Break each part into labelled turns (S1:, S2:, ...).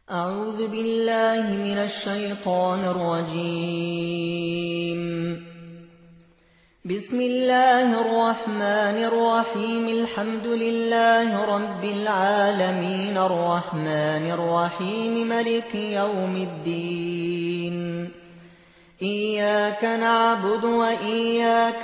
S1: أعوذ بالله من الشيطان الرجيم. بسم الله الرحمن الرحيم. الحمد لله رب العالمين الرحمن الرحيم ملك يوم الدين. إياك نعبد وإياك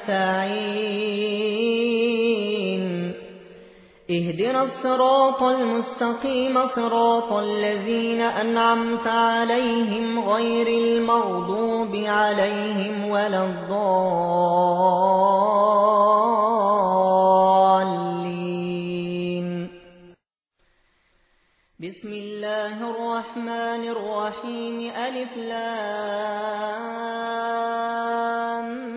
S1: نستعين. اهدنا الصراط المستقيم صراط الذين أنعمت عليهم غير المغضوب عليهم ولا الضالين. بسم الله الرحمن الرحيم. ألف لام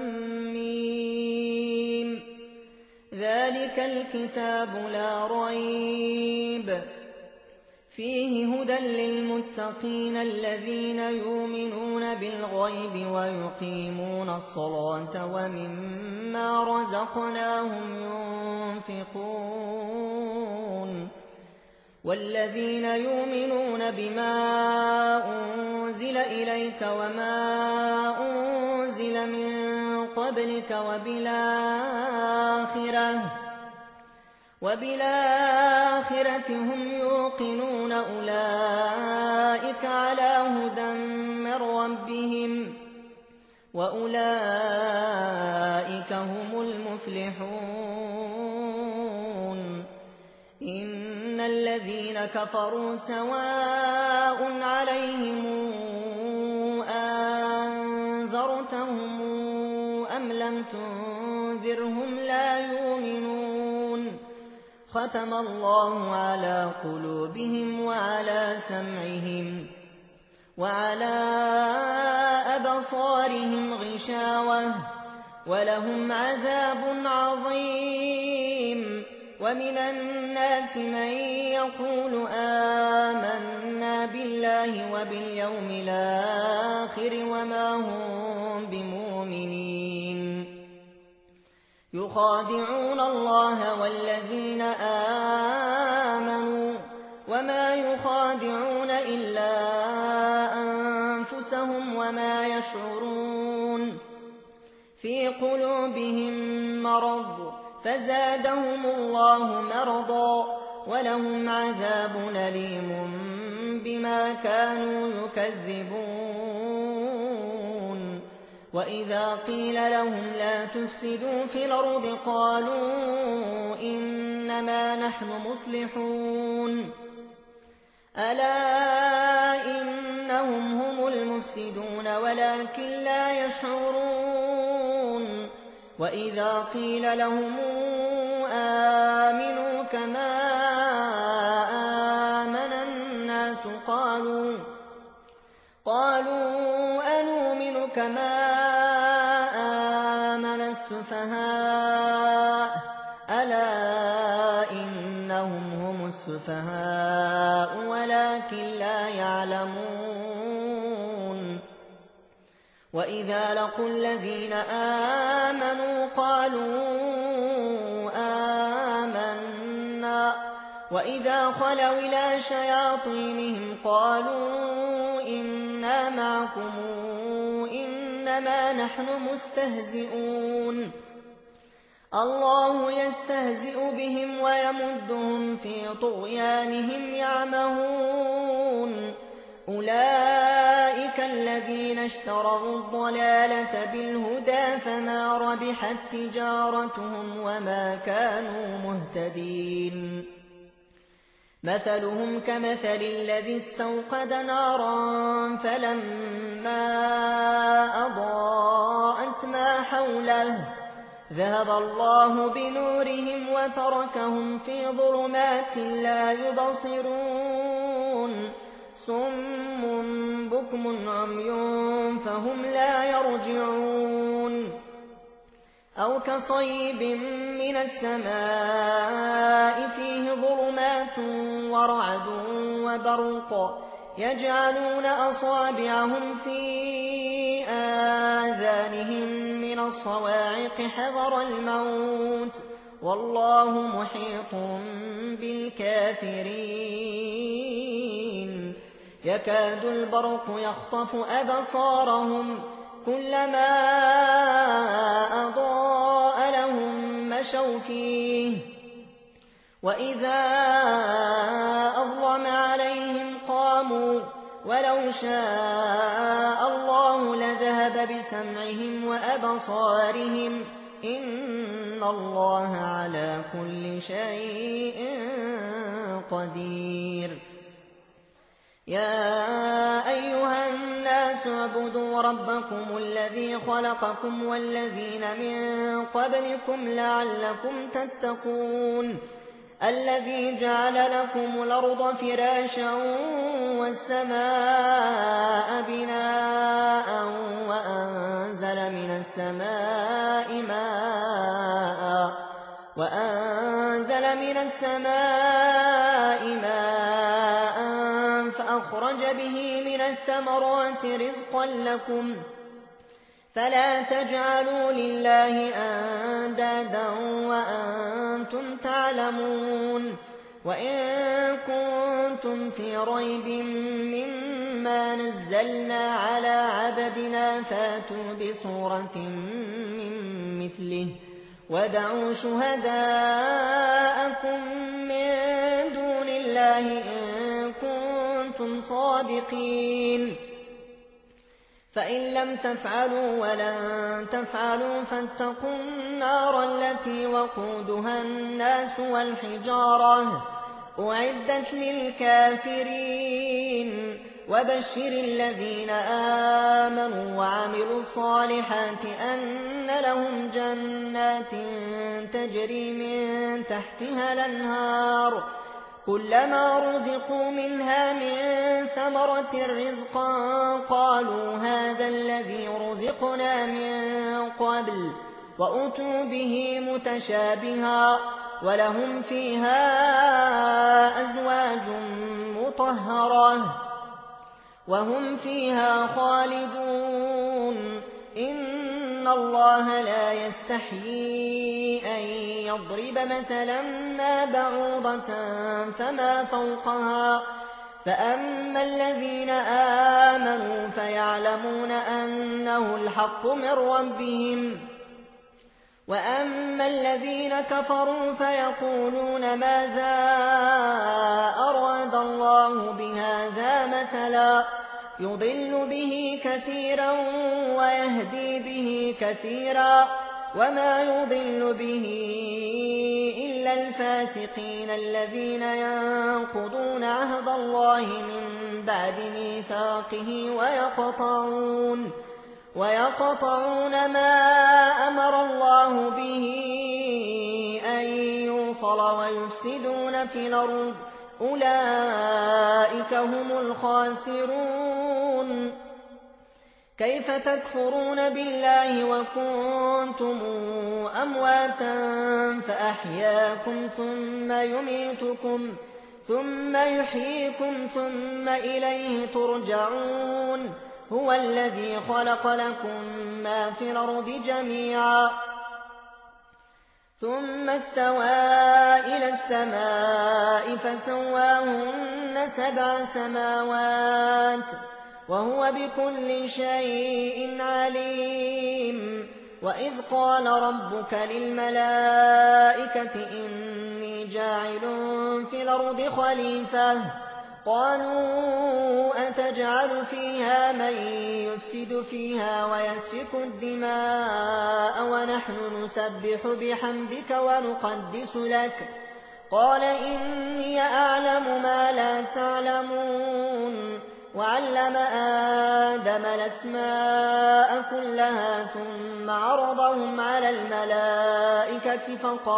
S1: ذلك الكتاب لا ريب فيه هدى للمتقين الذين يؤمنون بالغيب ويقيمون الصلاة ومما رزقناهم ينفقون والذين يؤمنون بما أنزل إليك وما أنزل من قبلك وبالآخرة هم يوقنون. أولئك على هدى من ربهم وأولئك هم المفلحون. إن الذين كفروا سواء عليهم أنذرتهم أم لم تنذرهم لا يؤمنون. ختم الله على قلوبهم وعلى سمعهم وعلى أبصارهم غشاوة ولهم عذاب عظيم. ومن الناس من يقول آمنا بالله وباليوم الآخر وما هم بمؤمنين. يخادعون الله والذين آمنوا وما يخادعون إلا أنفسهم وما يشعرون. في قلوبهم مرض فزادهم الله مرضا ولهم عذاب أليم بما كانوا يكذبون. وإذا قيل لهم لا تفسدوا في الأرض قالوا إنما نحن مصلحون. ألا إنهم هم المفسدون ولكن لا يشعرون. وإذا قيل لهم آمنوا كما آمن الناس قالوا أنؤمن كما آمن السفهاء. ألا إنهم هم السفهاء ولكن لا يعلمون. وإذا لقوا الذين آمنوا قالوا آمنا وإذا خلوا إلى شياطينهم قالوا إنا معكم إنما نحن مستهزئون. الله يستهزئ بهم ويمدهم في طغيانهم يعمهون. أولئك الذين اشتروا الضلالة بالهدى فما ربحت تجارتهم وما كانوا مهتدين. مثلهم كمثل الذي استوقد نارا فلما أضاءت ما حوله ذهب الله بنورهم وتركهم في ظلمات لا يبصرون. صم بكم عمي فهم لا يرجعون. أو كصيب من السماء فيه ظلمات ورعد وبرق يجعلون أصابعهم في آذانهم من الصواعق حذر الموت والله محيط بالكافرين يكاد البرق يخطف أبصارهم كلما أضاء لهم مشوا فيه وإذا أظلم عليهم قاموا ولو شاء الله لذهب بسمعهم وأبصارهم إن الله على كل شيء قدير. يا أيها الناس اعبدوا ربكم الذي خلقكم والذين من قبلكم لعلكم تتقون الذي جعل لكم الأرض فراشا والسماء بناء وأنزل من السماء ماء فأخرج به من الثمرات رزقا لكم فلا تجعلوا لله أندادا وأنتم تعلمون. وإن كنتم في ريب مما نزلنا على عبدنا فاتوا بسورة من مثله وادعوا شهداءكم من دون الله إن كنتم صادقين. فإن لم تفعلوا ولن تفعلوا فاتقوا النار التي وقودها الناس والحجارة أعدت للكافرين. وبشر الذين آمنوا وعملوا الصالحات أن لهم جنات تجري من تحتها الأنهار كلما رزقوا منها من ثمرة رزقا قالوا هذا الذي رزقنا من قبل وأتوا به متشابها ولهم فيها أزواج مطهرة وهم فيها خالدون. إن الله لا يستحيي أن يضرب مثلا ما بعوضة فما فوقها فأما الذين آمنوا فيعلمون أنه الحق من ربهم وأما الذين كفروا فيقولون ماذا أراد الله بهذا مثلا يضل به كثيرا ويهدي به كثيرا وما يضل به إلا الفاسقين الذين ينقضون عهد الله من بعد ميثاقه ويقطعون ما أمر الله به أن يوصل ويفسدون في الأرض أولئك هم الخاسرون. كيف تكفرون بالله وكنتم أمواتا فأحياكم ثم يميتكم ثم يحييكم ثم إليه ترجعون. هو الذي خلق لكم ما في الأرض جميعا ثم استوى إلى السماء فسواهن 7 سماوات وهو بكل شيء عليم. وإذ قال ربك للملائكة إني جاعل في الأرض خليفة قالوا أتجعل فيها من يفسد فيها ويسفك الدماء ونحن نسبح بحمدك ونقدس لك قال إني أعلم ما لا تعلمون. وعلم آدم الأسماء كلها ثم عرضهم على الملائكة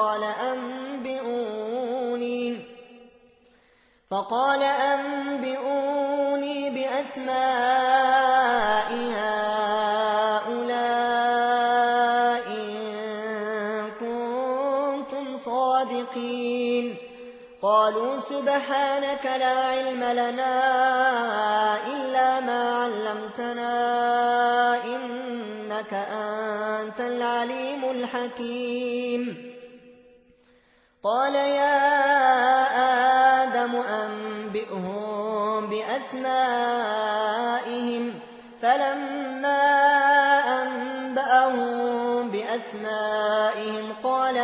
S1: فقال أنبئوني بأسماء هؤلاء إن كنتم صادقين. قالوا سبحانك لا علم لنا إلا ما علمتنا إنك أنت العليم الحكيم. قال يا آدم آدم أنبئهم بأسمائهم فلما أنبأهم بأسمائهم قال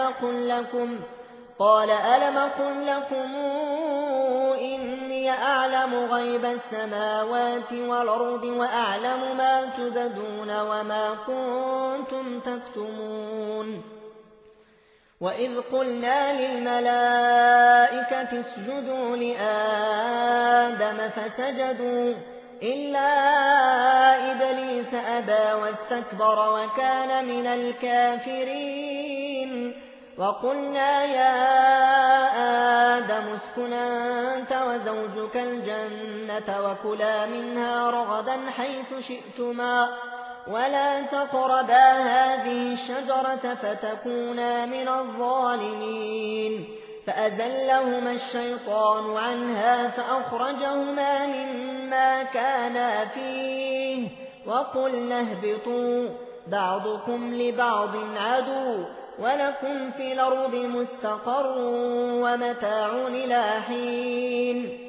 S1: ألم أقل لكم إني أعلم غيب السماوات والأرض وأعلم ما تبدون وما كنتم تكتمون وإذ قلنا للملائكة اسجدوا لآدم فسجدوا إلا إبليس أبى واستكبر وكان من الكافرين وقلنا يا آدم اسكن أنت وزوجك الجنة وكلا منها رغدا حيث شئتما ولا تقربا هذه الشجرة فتكونا من الظالمين فأزلهما الشيطان عنها فأخرجهما مما كانا فيه وقلنا اهبطوا بعضكم لبعض عدو ولكم في الأرض مستقر ومتاع إلى حين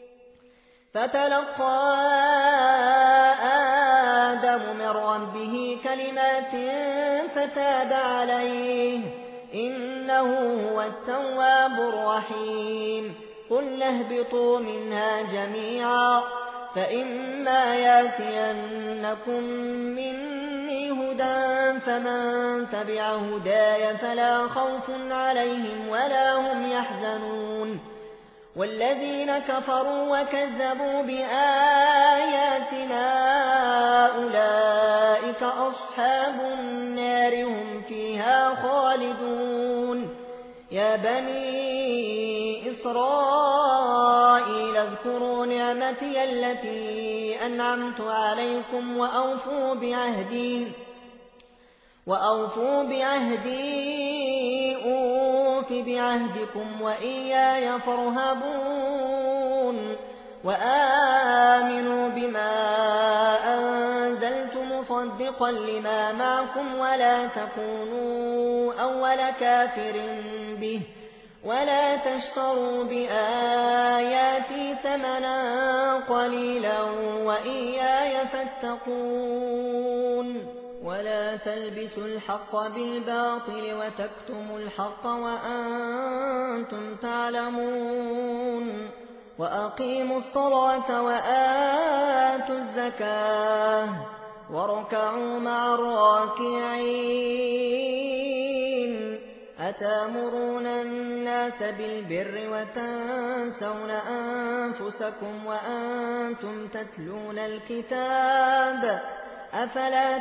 S1: فتلقى آدم من ربه كلمات فتاب عليه إنه هو التواب الرحيم قلنا اهبطوا منها جميعا فإما ياتينكم مني هدى فمن تبع هداي فلا خوف عليهم ولا هم يحزنون والذين كفروا وكذبوا بآياتنا أولئك أصحاب النار هم فيها خالدون يا بني إسرائيل اذكروا نعمتي التي أنعمت عليكم وأوفوا بعهدي أوف بعهدكم وإياي فارهبون وآمنوا بما أنزلت مصدقا لما معكم ولا تكونوا أول كافر به ولا تشتروا بآياتي ثمنا قليلا وإياي فاتقون ولا تلبسوا الحق بالباطل وتكتموا الحق وأنتم تعلمون وأقيموا الصلاة وآتوا الزكاة واركعوا مع الراكعين أتامرون الناس بالبر وتنسون أنفسكم وأنتم تتلون الكتاب أفلا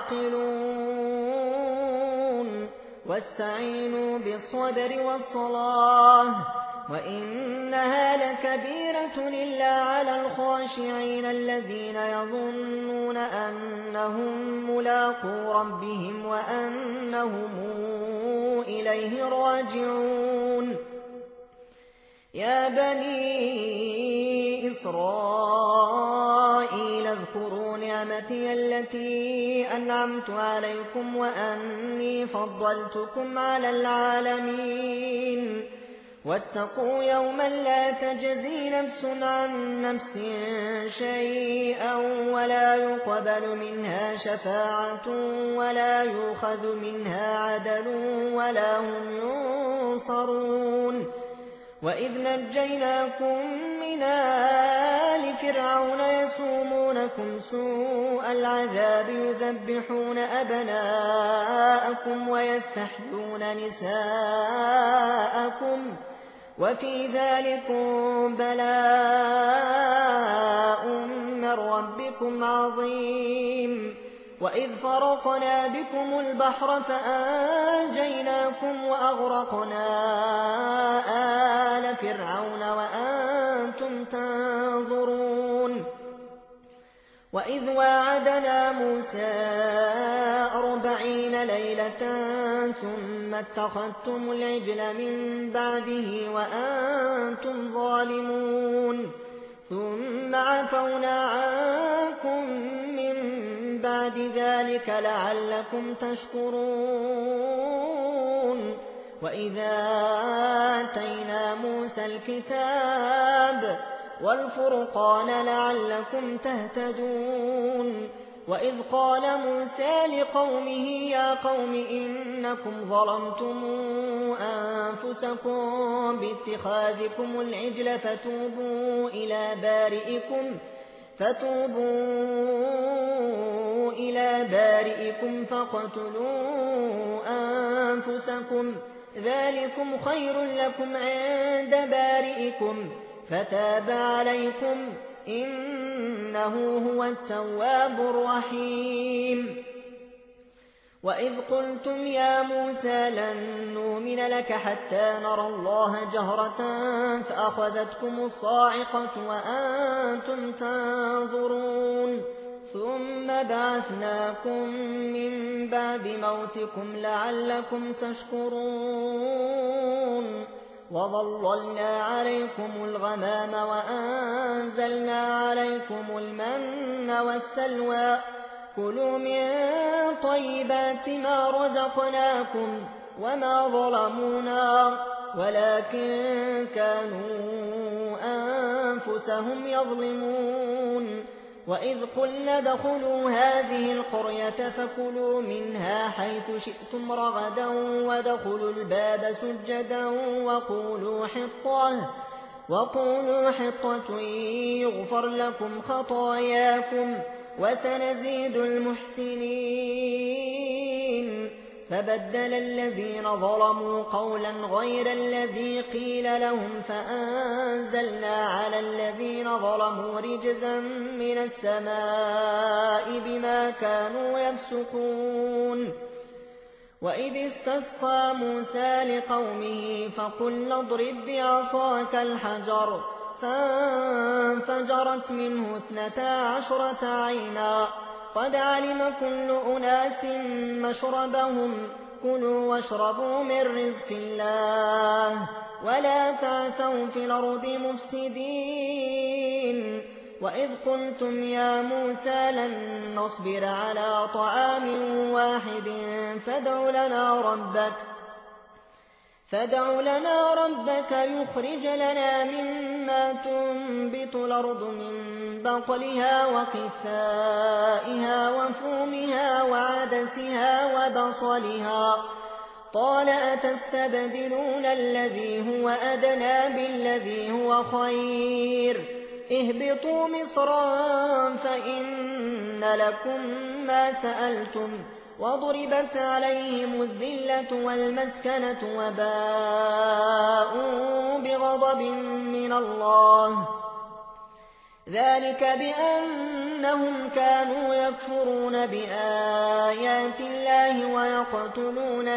S1: تعقلون واستعينوا بالصبر والصلاة وإنها لكبيرة إلا على الخاشعين الذين يظنون أنهم ملاقو ربهم وأنهم إليه راجعون يا بني إسرائيل اذكروا نعمتي التي أنعمت عليكم وأني فضلتكم على العالمين واتقوا يوما لا تجزي نفس عن نفس شيئا ولا يقبل منها شفاعة ولا يؤخذ منها عدل ولا هم ينصرون وإذ نجيناكم من آل فرعون يسومونكم سوء العذاب يذبحون أبناءكم ويستحيون نساءكم وفي ذلكم بلاء من ربكم عظيم وإذ فرقنا بكم البحر فأنجيناكم وأغرقنا آل فرعون وأنتم تنظرون وإذ واعدنا موسى 40 ليلة ثم اتخذتم العجل من بعده وأنتم ظالمون ثم عفونا عنكم من بعد ذلك لعلكم تشكرون وإذا آتينا موسى الكتاب والفرقان لعلكم تهتدون وإذ قال موسى لقومه يا قوم إنكم ظلمتم أنفسكم باتخاذكم العجل فتوبوا إلى بارئكم فاقتلوا أنفسكم ذلكم خير لكم عند بارئكم فتاب عليكم إنه هو التواب الرحيم وإذ قلتم يا موسى لن نؤمن لك حتى نرى الله جهرة فأخذتكم الصاعقة وأنتم تنظرون ثم بعثناكم من بعد موتكم لعلكم تشكرون وظللنا عليكم الغمام وأنزلنا عليكم المن والسلوى كلوا من طيبات ما رزقناكم وما ظلمونا ولكن كانوا أنفسهم يظلمون وإذ قلنا ادخلوا هذه القرية فكلوا منها حيث شئتم رغدا وادخلوا الباب سجدا وقولوا حطة يغفر لكم خطاياكم وسنزيد المحسنين فبدل الذين ظلموا قولا غير الذي قيل لهم فأنزلنا على الذين ظلموا رجزا من السماء بما كانوا يفسقون وإذ استسقى موسى لقومه فقلنا اضرب بعصاك الحجر فانفجرت منه 12 عينا قد علم كل أناس مشربهم كلوا واشربوا من رزق الله ولا تعثوا في الأرض مفسدين وإذ قلتم يا موسى لن نصبر على طعام واحد فادع لنا ربك يخرج لنا مما تنبت الأرض من بقلها وقثائها وفومها وعدسها وبصلها قال أتستبدلون الذي هو أدنى بالذي هو خير اهبطوا مصرا فإن لكم ما سألتم وضربت عليهم الذلة والمسكنة وباءوا بغضب من الله ذلك بأنهم كانوا يكفرون بآيات الله ويقتلون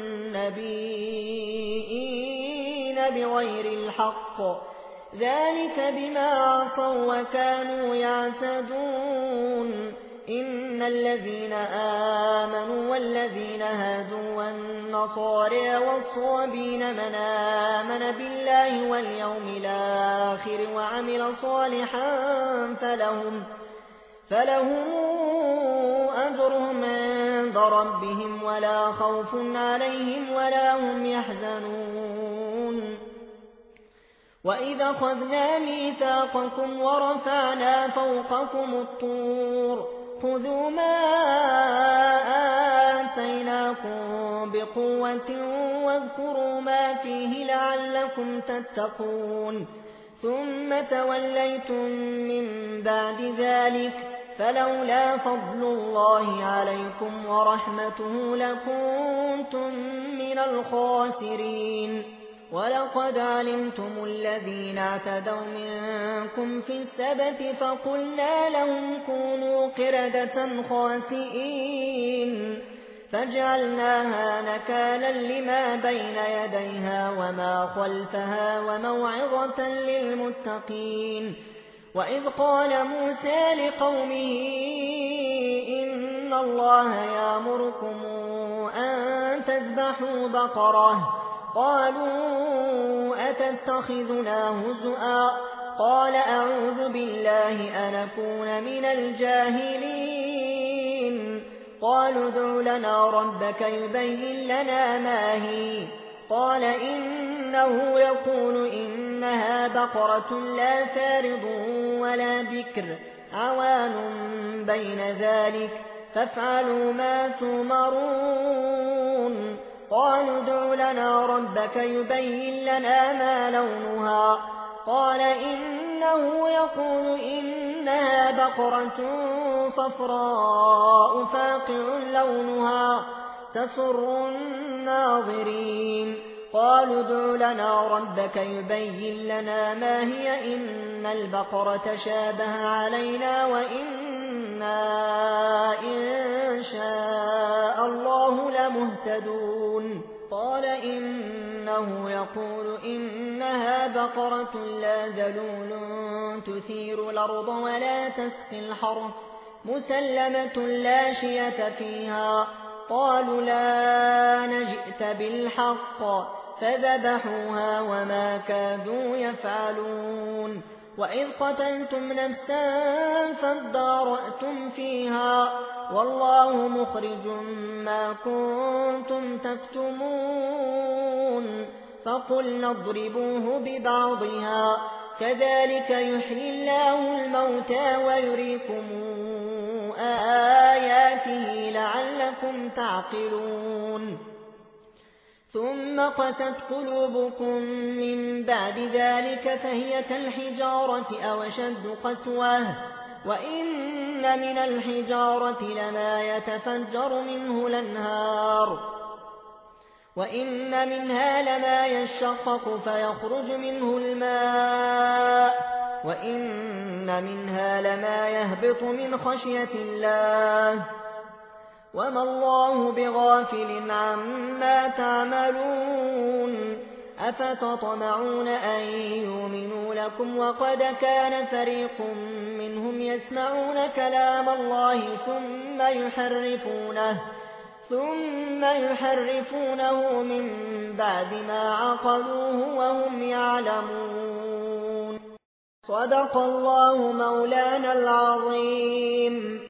S1: النبيين بغير الحق ذلك بما عصوا وكانوا يعتدون إن الذين آمنوا والذين هادوا والنصارى والصابين من آمن بالله واليوم الآخر وعمل صالحا فلهم أجرهم عند ربهم ولا خوف عليهم ولا هم يحزنون وإذا أخذنا ميثاقكم ورفعنا فوقكم الطور خذوا ما آتيناكم بقوة واذكروا ما فيه لعلكم تتقون ثم توليتم من بعد ذلك فلولا فضل الله عليكم ورحمته لكنتم من الخاسرين ولقد علمتم الذين اعتدوا منكم في السبت فقلنا لهم كونوا قردة خاسئين فجعلناها نكالا لما بين يديها وما خلفها وموعظة للمتقين وإذ قال موسى لقومه إن الله يأمركم أن تذبحوا بقرة قالوا أتتخذنا هزؤا قال أعوذ بالله أن أكون من الجاهلين قالوا ادع لنا ربك يبين لنا ما هي قال إنه يقول إنها بقرة لا فارض ولا بكر عوان بين ذلك فافعلوا ما تؤمرون قالوا ادع لنا ربك يبين لنا ما لونها قال إنه يقول إنها بقرة صفراء فاقع لونها تسر الناظرين قالوا ادع لنا ربك يبين لنا ما هي إن البقرة شابه علينا وإنا إن شاء الله لمهتدون قال إنه يقول إنها بقرة لا ذلول تثير الأرض ولا تسقي الحرث مسلمة لا شية فيها قالوا لا نجئت بالحق فذبحوها وما كادوا يفعلون وإذ قتلتم نفسا فادارأتم فيها والله مخرج ما كنتم تكتمون فقلنا اضربوه ببعضها كذلك يحيي الله الموتى ويريكم آياته لعلكم تعقلون ثم قست قلوبكم من بعد ذلك فهي كالحجارة أو أشد قسوة وإن من الحجارة لما يتفجر منه الأنهار وإن منها لما يشقق فيخرج منه الماء وإن منها لما يهبط من خشية الله وما الله بغافل عما تعملون أفتطمعون أن يؤمنوا لكم وقد كان فريق منهم يسمعون كلام الله ثم يحرفونه من بعد ما عقلوه وهم يعلمون صدق الله مولانا العظيم.